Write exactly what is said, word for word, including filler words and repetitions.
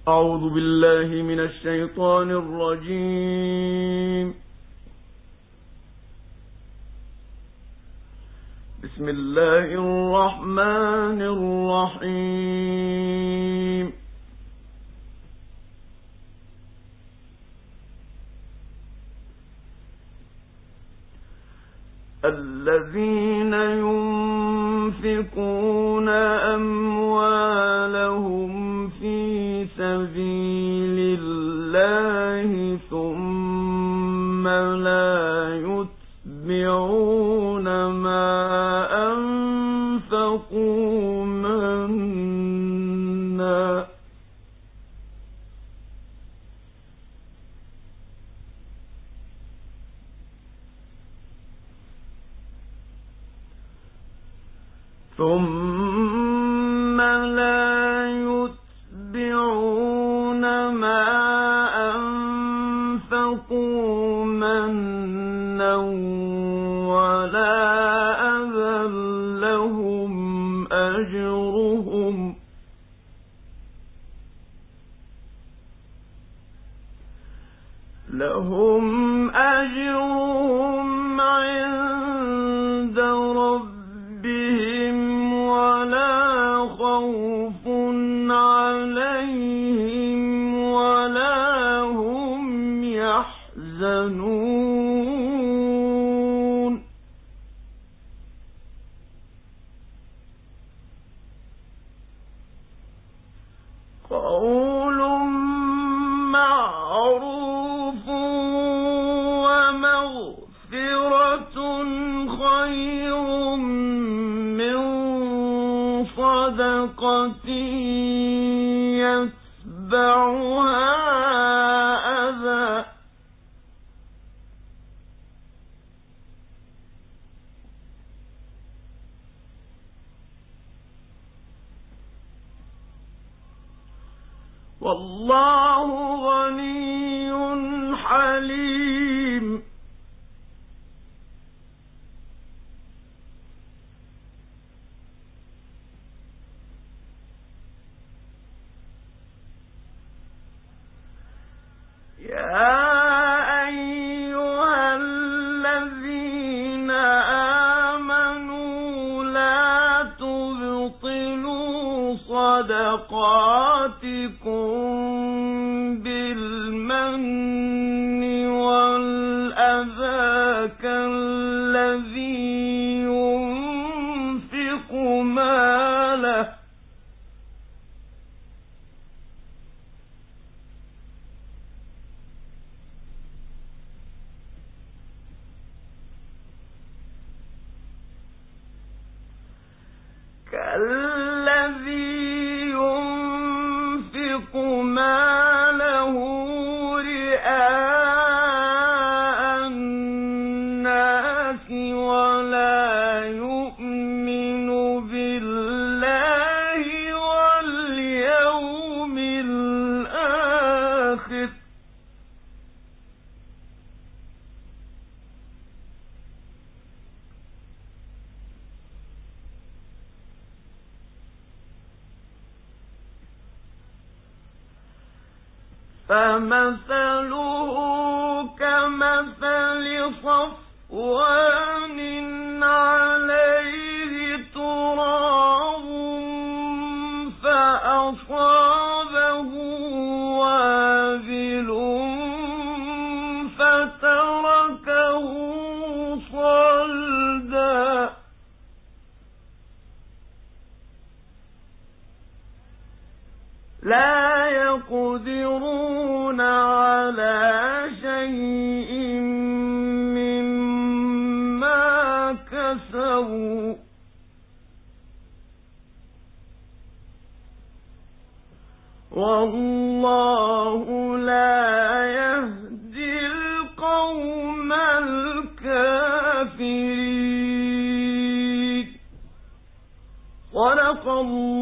أعوذ بالله من الشيطان الرجيم. بسم الله الرحمن الرحيم. الذين ينفقون أموالهم في سبيل الله ثم لا يتبعون ما أنفقوا منا ثم لا يتبعون ما أنفقوا منا ولا أذى لهم أجرهم لهم أجرهم عند ربهم ولا خوف عليهم ولا هم يحزنون. قول معروف ومغفرة خير من صدقة يتبعها أذى. والله غني حليم. يا أيها الذين آمنوا لا تبطلوا صدقاتكم بالمن والأذى كالذي ينفق ماله كالذي ينفق ماله رئاء الناس ولا يؤمن بالله واليوم الآخر فمثله كمثل صفوان عليه تراب فأصابه وابل فتركه صلدا لا يقدرون على شيء مما كسبوا والله لا يهدي القوم الكافرين. صدق الله